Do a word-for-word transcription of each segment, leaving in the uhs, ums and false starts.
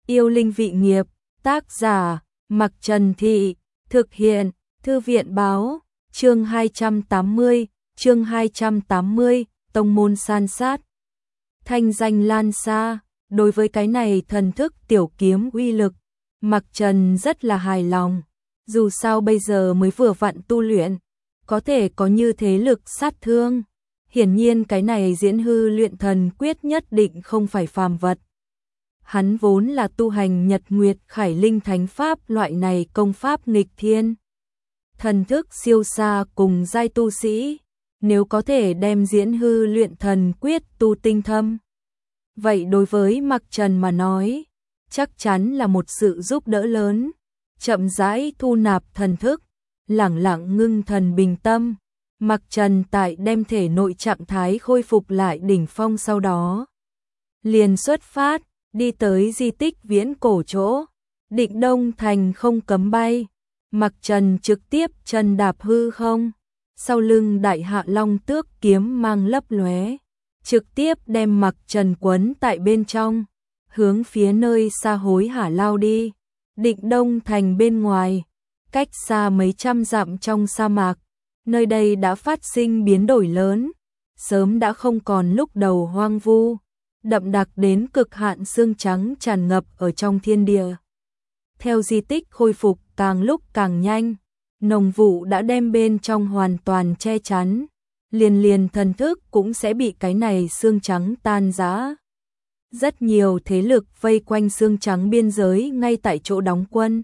Yêu linh vị nghiệp, tác giả, Mặc Trần Thị, thực hiện, Thư viện báo, chương hai trăm tám mươi, chương hai trăm tám mươi, tông môn san sát. Thanh danh lan xa, đối với cái này thần thức tiểu kiếm uy lực, Mặc Trần rất là hài lòng. Dù sao bây giờ mới vừa vặn tu luyện, có thể có như thế lực sát thương. Hiển nhiên cái này diễn hư luyện thần quyết nhất định không phải phàm vật. Hắn vốn là tu hành Nhật Nguyệt Khải Linh Thánh Pháp loại này công pháp nghịch thiên. Thần thức siêu xa cùng giai tu sĩ, nếu có thể đem diễn hư luyện thần quyết tu tinh thâm. Vậy đối với Mặc Trần mà nói, chắc chắn là một sự giúp đỡ lớn. Chậm rãi thu nạp thần thức, lẳng lặng ngưng thần bình tâm. Mặc Trần tại đem thể nội trạng thái khôi phục lại đỉnh phong sau đó. Liền xuất phát, đi tới di tích viễn cổ chỗ. Định Đông Thành không cấm bay. Mặc Trần trực tiếp chân đạp hư không. Sau lưng đại hạ long tước kiếm mang lấp lóe. Trực tiếp đem Mặc Trần quấn tại bên trong. Hướng phía nơi xa hối hả lao đi. Định Đông Thành bên ngoài. Cách xa mấy trăm dặm trong sa mạc. Nơi đây đã phát sinh biến đổi lớn, sớm đã không còn lúc đầu hoang vu, đậm đặc đến cực hạn sương trắng tràn ngập ở trong thiên địa. Theo di tích khôi phục càng lúc càng nhanh, nồng vụ đã đem bên trong hoàn toàn che chắn, liền liền thần thức cũng sẽ bị cái này sương trắng tan rã. Rất nhiều thế lực vây quanh sương trắng biên giới ngay tại chỗ đóng quân.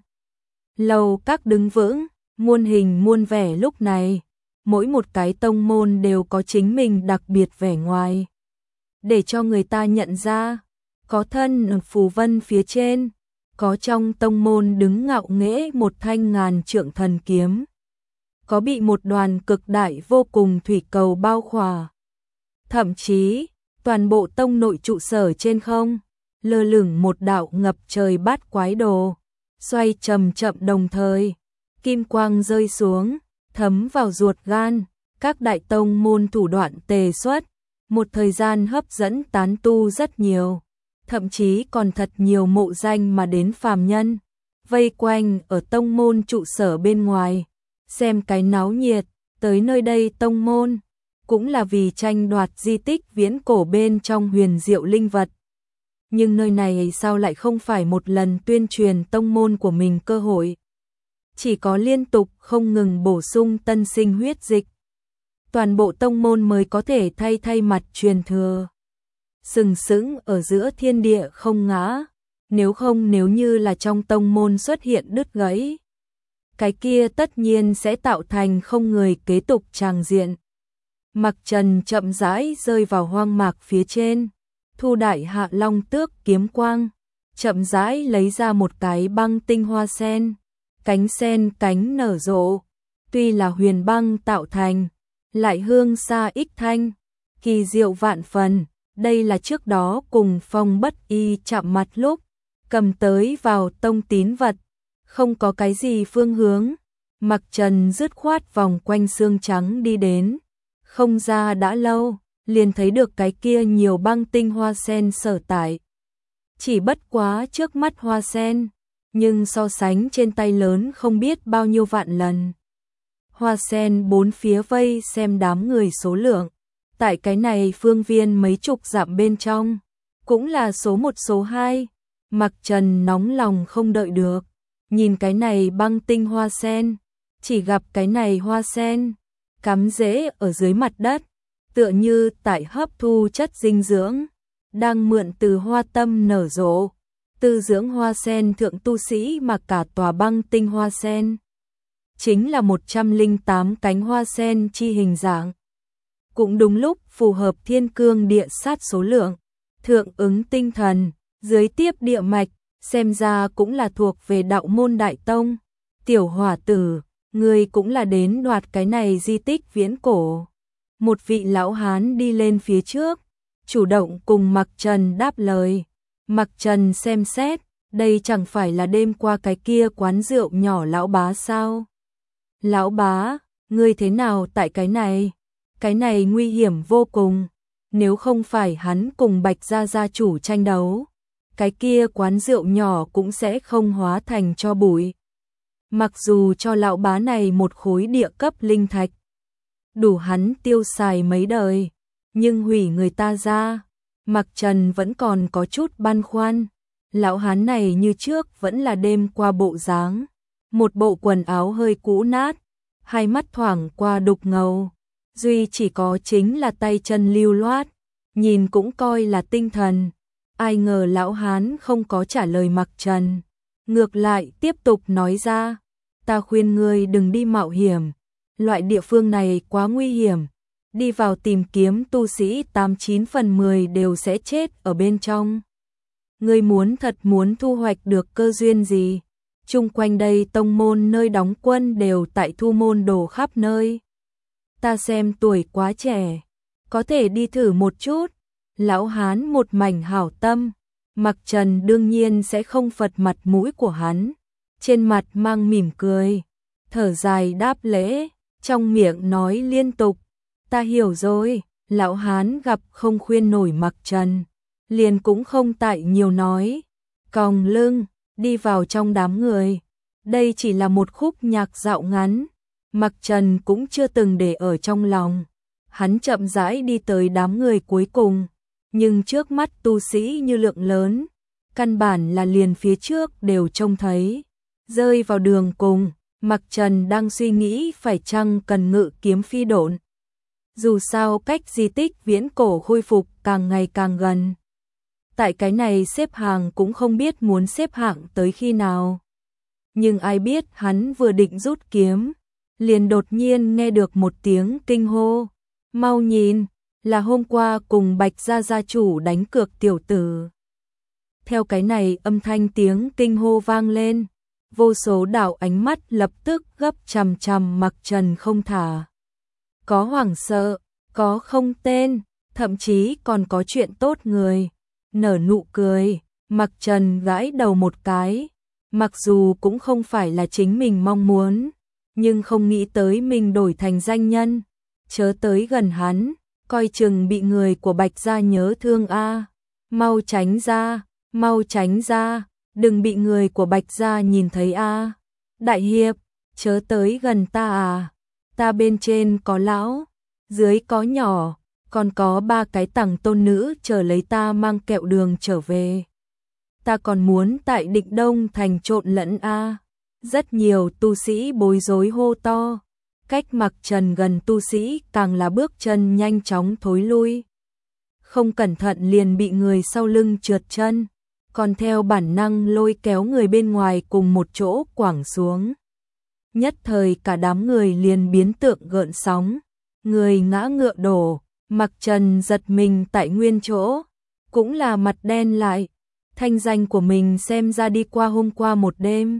Lầu các đứng vững, muôn hình muôn vẻ lúc này. Mỗi một cái tông môn đều có chính mình đặc biệt vẻ ngoài. Để cho người ta nhận ra, có thân phù vân phía trên, có trong tông môn đứng ngạo nghễ một thanh ngàn trượng thần kiếm. Có bị một đoàn cực đại vô cùng thủy cầu bao khỏa. Thậm chí, toàn bộ tông nội trụ sở trên không, lơ lửng một đạo ngập trời bát quái đồ, xoay chậm chậm đồng thời, kim quang rơi xuống. Thấm vào ruột gan, các đại tông môn thủ đoạn tề xuất, một thời gian hấp dẫn tán tu rất nhiều, thậm chí còn thật nhiều mộ danh mà đến phàm nhân, vây quanh ở tông môn trụ sở bên ngoài, xem cái náo nhiệt, tới nơi đây tông môn, cũng là vì tranh đoạt di tích viễn cổ bên trong huyền diệu linh vật. Nhưng nơi này sao lại không phải một lần tuyên truyền tông môn của mình cơ hội? Chỉ có liên tục không ngừng bổ sung tân sinh huyết dịch. Toàn bộ tông môn mới có thể thay thay mặt truyền thừa. Sừng sững ở giữa thiên địa không ngã. Nếu không nếu như là trong tông môn xuất hiện đứt gãy. Cái kia tất nhiên sẽ tạo thành không người kế tục tràng diện. Mặc Trần chậm rãi rơi vào hoang mạc phía trên. Thu đại hạ long tước kiếm quang. Chậm rãi lấy ra một cái băng tinh hoa sen. Cánh sen cánh nở rộ, tuy là huyền băng tạo thành, lại hương xa ích thanh, kỳ diệu vạn phần, đây là trước đó cùng Phong Bất Y chạm mặt lúc, cầm tới vào tông tín vật, không có cái gì phương hướng, Mặc Trần dứt khoát vòng quanh xương trắng đi đến, không ra đã lâu, liền thấy được cái kia nhiều băng tinh hoa sen sở tại. Chỉ bất quá trước mắt hoa sen, nhưng so sánh trên tay lớn không biết bao nhiêu vạn lần. Hoa sen bốn phía vây xem đám người số lượng, tại cái này phương viên mấy chục dặm bên trong, cũng là số một số hai. Mặc Trần nóng lòng không đợi được, nhìn cái này băng tinh hoa sen, chỉ gặp cái này hoa sen, cắm rễ ở dưới mặt đất, tựa như tại hấp thu chất dinh dưỡng, đang mượn từ hoa tâm nở rộ. Tư dưỡng hoa sen thượng tu sĩ mà cả tòa băng tinh hoa sen. Chính là một trăm lẻ tám cánh hoa sen chi hình dạng. Cũng đúng lúc phù hợp thiên cương địa sát số lượng. Thượng ứng tinh thần, dưới tiếp địa mạch, xem ra cũng là thuộc về đạo môn đại tông. Tiểu hỏa tử, người cũng là đến đoạt cái này di tích viễn cổ. Một vị lão hán đi lên phía trước, chủ động cùng Mặc Trần đáp lời. Mặc Trần xem xét, đây chẳng phải là đêm qua cái kia quán rượu nhỏ lão bá sao? Lão bá, ngươi thế nào tại cái này? Cái này nguy hiểm vô cùng, nếu không phải hắn cùng Bạch gia gia chủ tranh đấu, cái kia quán rượu nhỏ cũng sẽ không hóa thành tro bụi. Mặc dù cho lão bá này một khối địa cấp linh thạch, đủ hắn tiêu xài mấy đời, nhưng hủy người ta ra, Mặc Trần vẫn còn có chút băn khoăn. Lão hán này như trước vẫn là đêm qua bộ dáng, một bộ quần áo hơi cũ nát, hai mắt thoảng qua đục ngầu, duy chỉ có chính là tay chân lưu loát, nhìn cũng coi là tinh thần. Ai ngờ lão hán không có trả lời Mặc Trần, ngược lại tiếp tục nói ra, ta khuyên ngươi đừng đi mạo hiểm, loại địa phương này quá nguy hiểm, đi vào tìm kiếm tu sĩ tám chín phần mười đều sẽ chết ở bên trong. Ngươi muốn thật muốn thu hoạch được cơ duyên gì? Chung quanh đây tông môn nơi đóng quân đều tại thu môn đồ khắp nơi. Ta xem tuổi quá trẻ, có thể đi thử một chút. Lão hán một mảnh hảo tâm, Mặc Trần đương nhiên sẽ không phật mặt mũi của hắn, trên mặt mang mỉm cười, thở dài đáp lễ, trong miệng nói liên tục, ta hiểu rồi. Lão hán gặp không khuyên nổi Mặc Trần, liền cũng không tại nhiều nói, còng lưng đi vào trong đám người. Đây chỉ là một khúc nhạc dạo ngắn, Mặc Trần cũng chưa từng để ở trong lòng. Hắn chậm rãi đi tới đám người cuối cùng, nhưng trước mắt tu sĩ như lượng lớn, căn bản là liền phía trước đều trông thấy. Rơi vào đường cùng, Mặc Trần đang suy nghĩ phải chăng cần ngự kiếm phi độn. Dù sao cách di tích viễn cổ khôi phục càng ngày càng gần. Tại cái này xếp hàng cũng không biết muốn xếp hạng tới khi nào. Nhưng ai biết hắn vừa định rút kiếm, liền đột nhiên nghe được một tiếng kinh hô. Mau nhìn, là hôm qua cùng Bạch gia gia chủ đánh cược tiểu tử. Theo cái này âm thanh tiếng kinh hô vang lên, vô số đạo ánh mắt lập tức gấp chằm chằm Mặc Trần không thả. Có hoảng sợ, có không tên, thậm chí còn có chuyện tốt người. Nở nụ cười, Mặc Trần gãi đầu một cái, mặc dù cũng không phải là chính mình mong muốn, nhưng không nghĩ tới mình đổi thành danh nhân, chớ tới gần hắn, coi chừng bị người của Bạch gia nhớ thương a. Mau tránh ra, mau tránh ra, đừng bị người của Bạch gia nhìn thấy a. Đại hiệp, chớ tới gần ta à, ta bên trên có lão, dưới có nhỏ, còn có ba cái tằng tôn nữ chờ lấy ta mang kẹo đường trở về. Ta còn muốn tại Định Đông thành trộn lẫn a. Rất nhiều tu sĩ bối rối hô to, cách Mặc Trần gần tu sĩ càng là bước chân nhanh chóng thối lui. Không cẩn thận liền bị người sau lưng trượt chân, còn theo bản năng lôi kéo người bên ngoài cùng một chỗ quẳng xuống. Nhất thời cả đám người liền biến tượng gợn sóng, người ngã ngựa đổ, Mặc Trần giật mình tại nguyên chỗ, cũng là mặt đen lại, thanh danh của mình xem ra đi qua hôm qua một đêm.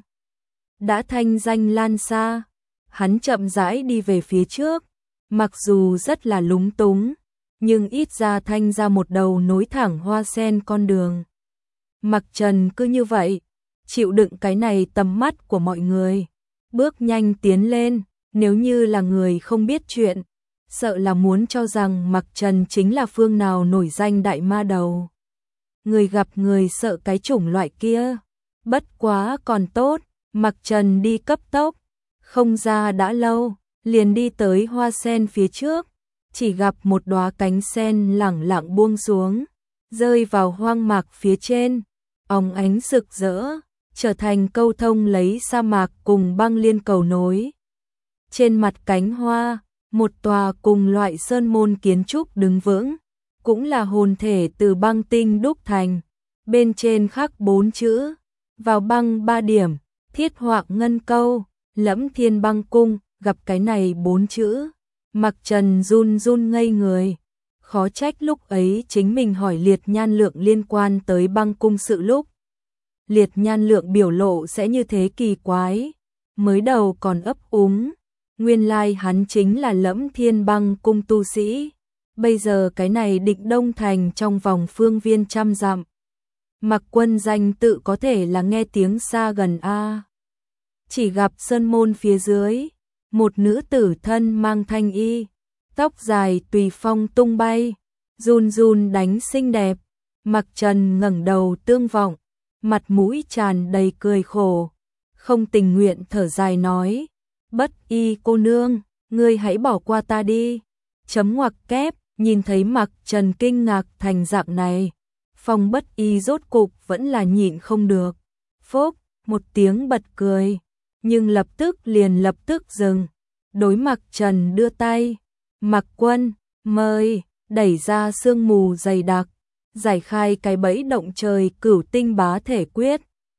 Đã thanh danh lan xa, hắn chậm rãi đi về phía trước, mặc dù rất là lúng túng, nhưng ít ra thanh ra một đầu nối thẳng hoa sen con đường. Mặc Trần cứ như vậy, chịu đựng cái này tầm mắt của mọi người, bước nhanh tiến lên, nếu như là người không biết chuyện, sợ là muốn cho rằng Mặc Trần chính là phương nào nổi danh đại ma đầu. Người gặp người sợ cái chủng loại kia, bất quá còn tốt, Mặc Trần đi cấp tốc, không ra đã lâu, liền đi tới hoa sen phía trước, chỉ gặp một đóa cánh sen lẳng lặng buông xuống, rơi vào hoang mạc phía trên, óng ánh rực rỡ, trở thành câu thông lấy sa mạc cùng băng liên cầu nối. Trên mặt cánh hoa, một tòa cùng loại sơn môn kiến trúc đứng vững, cũng là hồn thể từ băng tinh đúc thành, bên trên khắc bốn chữ, vào băng ba điểm, thiết họa ngân câu, Lẫm Thiên Băng Cung. Gặp cái này bốn chữ, Mặc Trần run run ngây người, khó trách lúc ấy chính mình hỏi Liệt Nhan Lượng liên quan tới băng cung sự lúc. Liệt Nhan Lượng biểu lộ sẽ như thế kỳ quái, mới đầu còn ấp úng, nguyên lai hắn chính là Lẫm Thiên Băng Cung tu sĩ, bây giờ cái này Định Đông thành trong vòng phương viên trăm dặm. Mặc Quân danh tự có thể là nghe tiếng xa gần a. Chỉ gặp sơn môn phía dưới, một nữ tử thân mang thanh y, tóc dài tùy phong tung bay, run run đánh xinh đẹp, Mặc Trần ngẩng đầu tương vọng, mặt mũi tràn đầy cười khổ, không tình nguyện thở dài nói, Bất Y cô nương, ngươi hãy bỏ qua ta đi. Chấm ngoặc kép, nhìn thấy Mặc Trần kinh ngạc thành dạng này, Phong Bất Y rốt cục vẫn là nhịn không được. Phốc, một tiếng bật cười, nhưng lập tức liền lập tức dừng. Đối Mặc Trần đưa tay, Mặc Quân, mời, đẩy ra sương mù dày đặc, giải khai cái bẫy động trời cửu tinh bá thể quyết.